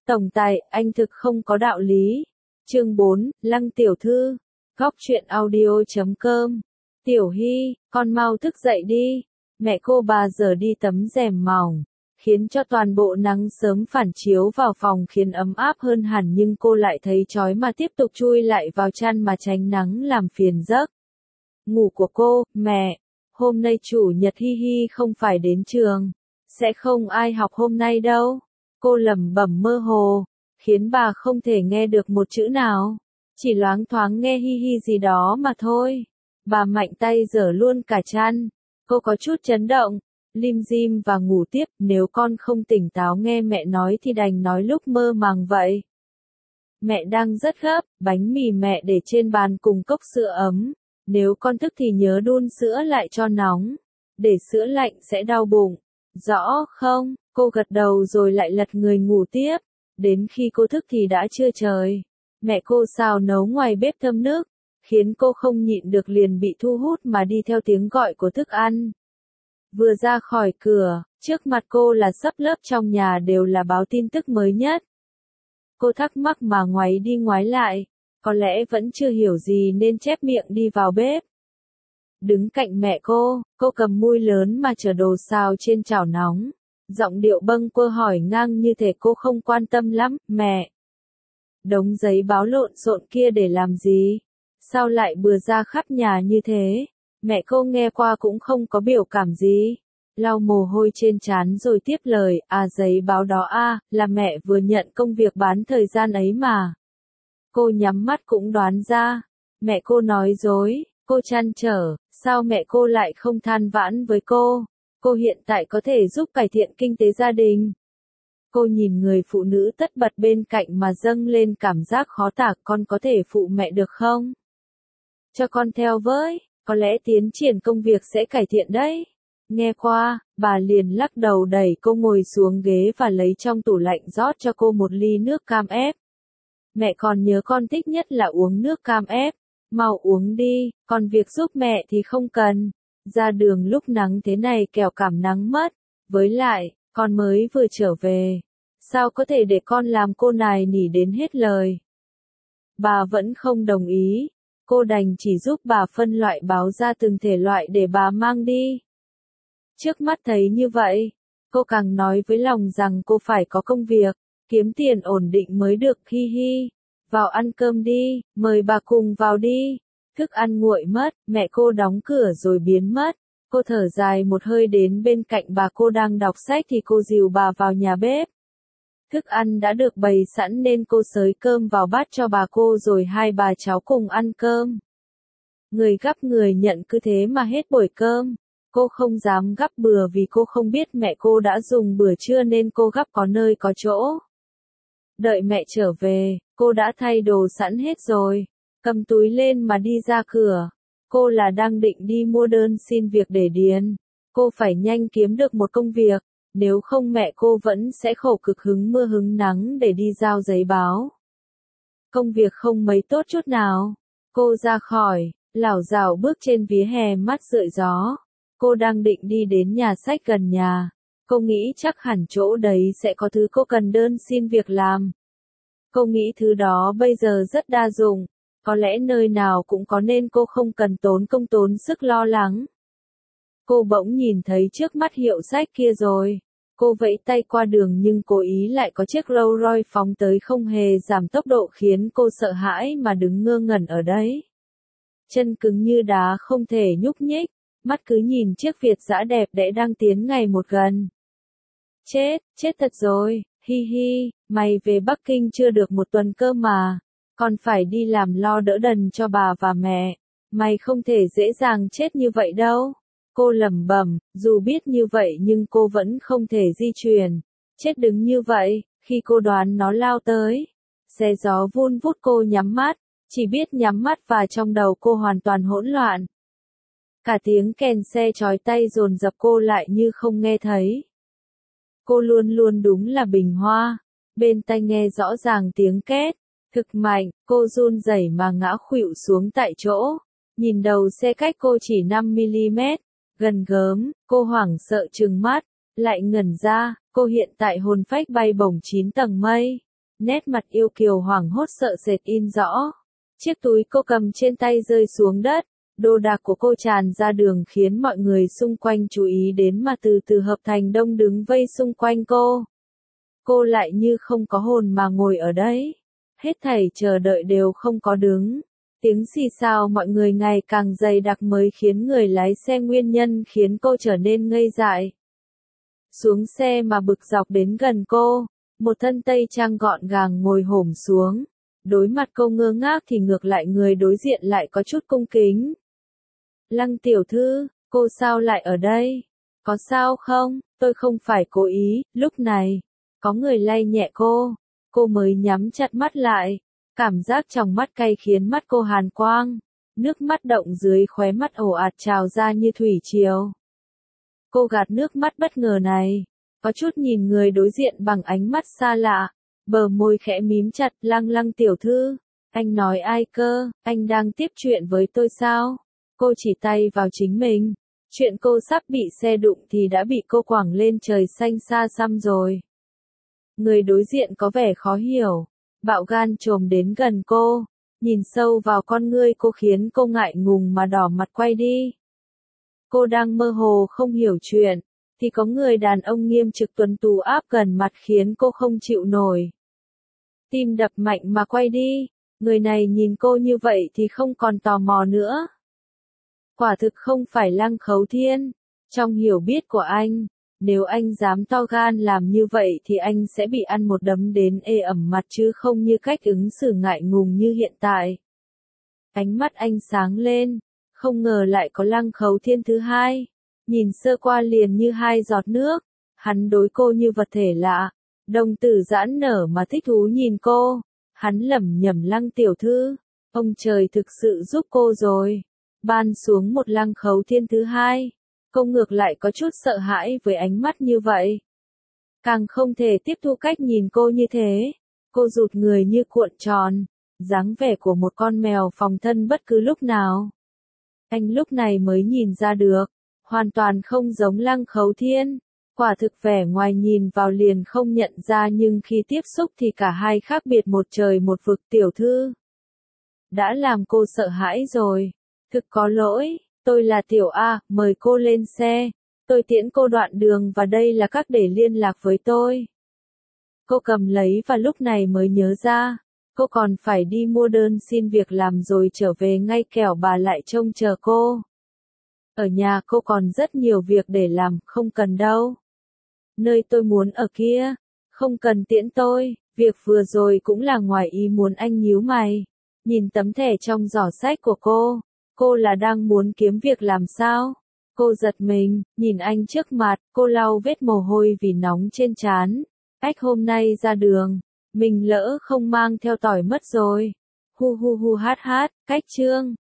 Tổng tài, anh thực không có đạo lý. Chương 4, Lăng tiểu thư. Góc truyện audio.com. Tiểu Hy, con mau thức dậy đi. Mẹ cô bà giờ đi tấm rèm mỏng, khiến cho toàn bộ nắng sớm phản chiếu vào phòng khiến ấm áp hơn hẳn, nhưng cô lại thấy chói mà tiếp tục chui lại vào chăn mà tránh nắng làm phiền giấc ngủ của cô. Mẹ, hôm nay chủ nhật Hi Hi không phải đến trường, sẽ không ai học hôm nay đâu. Cô lẩm bẩm mơ hồ, khiến bà không thể nghe được một chữ nào, chỉ loáng thoáng nghe Hi Hi gì đó mà thôi. Bà mạnh tay giở luôn cả chăn. Cô có chút chấn động, lim dim và ngủ tiếp. Nếu con không tỉnh táo nghe mẹ nói thì đành nói lúc mơ màng vậy. Mẹ đang rất gấp, bánh mì mẹ để trên bàn cùng cốc sữa ấm. Nếu con thức thì nhớ đun sữa lại cho nóng, để sữa lạnh sẽ đau bụng. Rõ không? Cô gật đầu rồi lại lật người ngủ tiếp. Đến khi cô thức thì đã trưa trời. Mẹ cô xào nấu ngoài bếp thơm nước, khiến cô không nhịn được liền bị thu hút mà đi theo tiếng gọi của thức ăn. Vừa ra khỏi cửa, trước mặt cô là sấp lớp trong nhà đều là báo tin tức mới nhất. Cô thắc mắc mà ngoáy đi ngoái lại, có lẽ vẫn chưa hiểu gì nên chép miệng đi vào bếp. Đứng cạnh mẹ cô cầm muôi lớn mà chở đồ xào trên chảo nóng. Giọng điệu bâng quơ hỏi ngang như thể cô không quan tâm lắm. Mẹ, đống giấy báo lộn xộn kia để làm gì? Sao lại bừa ra khắp nhà như thế? Mẹ cô nghe qua cũng không có biểu cảm gì. Lau mồ hôi trên trán rồi tiếp lời, giấy báo đó là mẹ vừa nhận công việc bán thời gian ấy mà. Cô nhắm mắt cũng đoán ra. Mẹ cô nói dối, cô trăn trở, sao mẹ cô lại không than vãn với cô? Cô hiện tại có thể giúp cải thiện kinh tế gia đình. Cô nhìn người phụ nữ tất bật bên cạnh mà dâng lên cảm giác khó tả. Con có thể phụ mẹ được không? Cho con theo với, có lẽ tiến triển công việc sẽ cải thiện đấy. Nghe qua, bà liền lắc đầu đẩy cô ngồi xuống ghế và lấy trong tủ lạnh rót cho cô một ly nước cam ép. Mẹ còn nhớ con thích nhất là uống nước cam ép. Mau uống đi, còn việc giúp mẹ thì không cần. Ra đường lúc nắng thế này kẻo cảm nắng mất. Với lại, con mới vừa trở về. Sao có thể để con làm cô nài nỉ đến hết lời? Bà vẫn không đồng ý. Cô đành chỉ giúp bà phân loại báo ra từng thể loại để bà mang đi. Trước mắt thấy như vậy, cô càng nói với lòng rằng cô phải có công việc, kiếm tiền ổn định mới được. Hi Hi, vào ăn cơm đi, mời bà cùng vào đi. Thức ăn nguội mất, mẹ cô đóng cửa rồi biến mất. Cô thở dài một hơi đến bên cạnh bà cô đang đọc sách thì cô dìu bà vào nhà bếp. Thức ăn đã được bày sẵn nên cô xới cơm vào bát cho bà cô rồi hai bà cháu cùng ăn cơm. Người gắp người nhận cứ thế mà hết buổi cơm. Cô không dám gắp bừa vì cô không biết mẹ cô đã dùng bữa trưa nên cô gắp có nơi có chỗ. Đợi mẹ trở về, cô đã thay đồ sẵn hết rồi, cầm túi lên mà đi ra cửa. Cô là đang định đi mua đơn xin việc để điền. Cô phải nhanh kiếm được một công việc, nếu không mẹ cô vẫn sẽ khổ cực hứng mưa hứng nắng để đi giao giấy báo. Công việc không mấy tốt chút nào. Cô ra khỏi, lảo đảo bước trên vỉa hè mắt rượi gió. Cô đang định đi đến nhà sách gần nhà. Cô nghĩ chắc hẳn chỗ đấy sẽ có thứ cô cần đơn xin việc làm. Cô nghĩ thứ đó bây giờ rất đa dụng. Có lẽ nơi nào cũng có nên cô không cần tốn công tốn sức lo lắng. Cô bỗng nhìn thấy trước mắt hiệu sách kia rồi. Cô vẫy tay qua đường nhưng cố ý lại có chiếc Rolls Royce phóng tới không hề giảm tốc độ khiến cô sợ hãi mà đứng ngơ ngẩn ở đấy. Chân cứng như đá không thể nhúc nhích, mắt cứ nhìn chiếc Việt dã đẹp đẽ đang tiến ngày một gần. Chết thật rồi, Hi Hi, mày về Bắc Kinh chưa được một tuần cơ mà, còn phải đi làm lo đỡ đần cho bà và mẹ, mày không thể dễ dàng chết như vậy đâu. Cô lẩm bẩm, dù biết như vậy nhưng cô vẫn không thể di chuyển. Chết đứng như vậy, khi cô đoán nó lao tới. Xe gió vun vút cô nhắm mắt, chỉ biết nhắm mắt và trong đầu cô hoàn toàn hỗn loạn. Cả tiếng kèn xe chói tai dồn dập cô lại như không nghe thấy. Cô luôn luôn đúng là bình hoa. Bên tai nghe rõ ràng tiếng két, thực mạnh, cô run rẩy mà ngã khuỵu xuống tại chỗ. Nhìn đầu xe cách cô chỉ 5mm. Gần gớm, cô hoảng sợ trừng mắt, lại ngẩn ra, cô hiện tại hồn phách bay bổng 9 tầng mây. Nét mặt yêu kiều hoảng hốt sợ sệt in rõ. Chiếc túi cô cầm trên tay rơi xuống đất. Đồ đạc của cô tràn ra đường khiến mọi người xung quanh chú ý đến mà từ từ hợp thành đông đứng vây xung quanh cô. Cô lại như không có hồn mà ngồi ở đấy. Hết thảy chờ đợi đều không có đứng. Tiếng xì xào mọi người ngày càng dày đặc mới khiến người lái xe nguyên nhân khiến cô trở nên ngây dại. Xuống xe mà bực dọc đến gần cô, một thân tây trang gọn gàng ngồi hổm xuống. Đối mặt cô ngơ ngác thì ngược lại người đối diện lại có chút cung kính. Lăng tiểu thư, cô sao lại ở đây? Có sao không? Tôi không phải cố ý. Lúc này, có người lay nhẹ cô mới nhắm chặt mắt lại. Cảm giác trong mắt cay khiến mắt cô hàn quang. Nước mắt động dưới khóe mắt ồ ạt trào ra như thủy triều. Cô gạt nước mắt bất ngờ này, có chút nhìn người đối diện bằng ánh mắt xa lạ, bờ môi khẽ mím chặt. Lăng tiểu thư, anh nói ai cơ, anh đang tiếp chuyện với tôi sao? Cô chỉ tay vào chính mình, chuyện cô sắp bị xe đụng thì đã bị cô quẳng lên trời xanh xa xăm rồi. Người đối diện có vẻ khó hiểu, bạo gan trồm đến gần cô, nhìn sâu vào con ngươi cô khiến cô ngại ngùng mà đỏ mặt quay đi. Cô đang mơ hồ không hiểu chuyện, thì có người đàn ông nghiêm trực tuấn tú áp gần mặt khiến cô không chịu nổi. Tim đập mạnh mà quay đi, người này nhìn cô như vậy thì không còn tò mò nữa. Quả thực không phải Lăng Khấu Thiên. Trong hiểu biết của anh, nếu anh dám to gan làm như vậy thì anh sẽ bị ăn một đấm đến ê ẩm mặt chứ không như cách ứng xử ngại ngùng như hiện tại. Ánh mắt anh sáng lên, không ngờ lại có Lăng Khấu Thiên thứ hai. Nhìn sơ qua liền như hai giọt nước, hắn đối cô như vật thể lạ, đồng tử giãn nở mà thích thú nhìn cô. Hắn lẩm nhẩm Lăng tiểu thư, ông trời thực sự giúp cô rồi. Ban xuống một Lăng Khấu Thiên thứ hai, cô ngược lại có chút sợ hãi với ánh mắt như vậy. Càng không thể tiếp thu cách nhìn cô như thế. Cô rụt người như cuộn tròn, dáng vẻ của một con mèo phòng thân bất cứ lúc nào. Anh lúc này mới nhìn ra được, hoàn toàn không giống Lăng Khấu Thiên. Quả thực vẻ ngoài nhìn vào liền không nhận ra nhưng khi tiếp xúc thì cả hai khác biệt một trời một vực. Tiểu thư đã làm cô sợ hãi rồi. Thực có lỗi, tôi là Tiểu A, mời cô lên xe. Tôi tiễn cô đoạn đường và đây là các để liên lạc với tôi. Cô cầm lấy và lúc này mới nhớ ra, cô còn phải đi mua đơn xin việc làm rồi trở về ngay kẻo bà lại trông chờ cô. Ở nhà cô còn rất nhiều việc để làm, không cần đâu. Nơi tôi muốn ở kia, không cần tiễn tôi, việc vừa rồi cũng là ngoài ý muốn. Anh nhíu mày, nhìn tấm thẻ trong giỏ sách của cô là đang muốn kiếm việc làm sao? Cô giật mình, nhìn anh trước mặt, cô lau vết mồ hôi vì nóng trên trán. Ách hôm nay ra đường, mình lỡ không mang theo tỏi mất rồi. Hu hu hu hát hát, cách chương.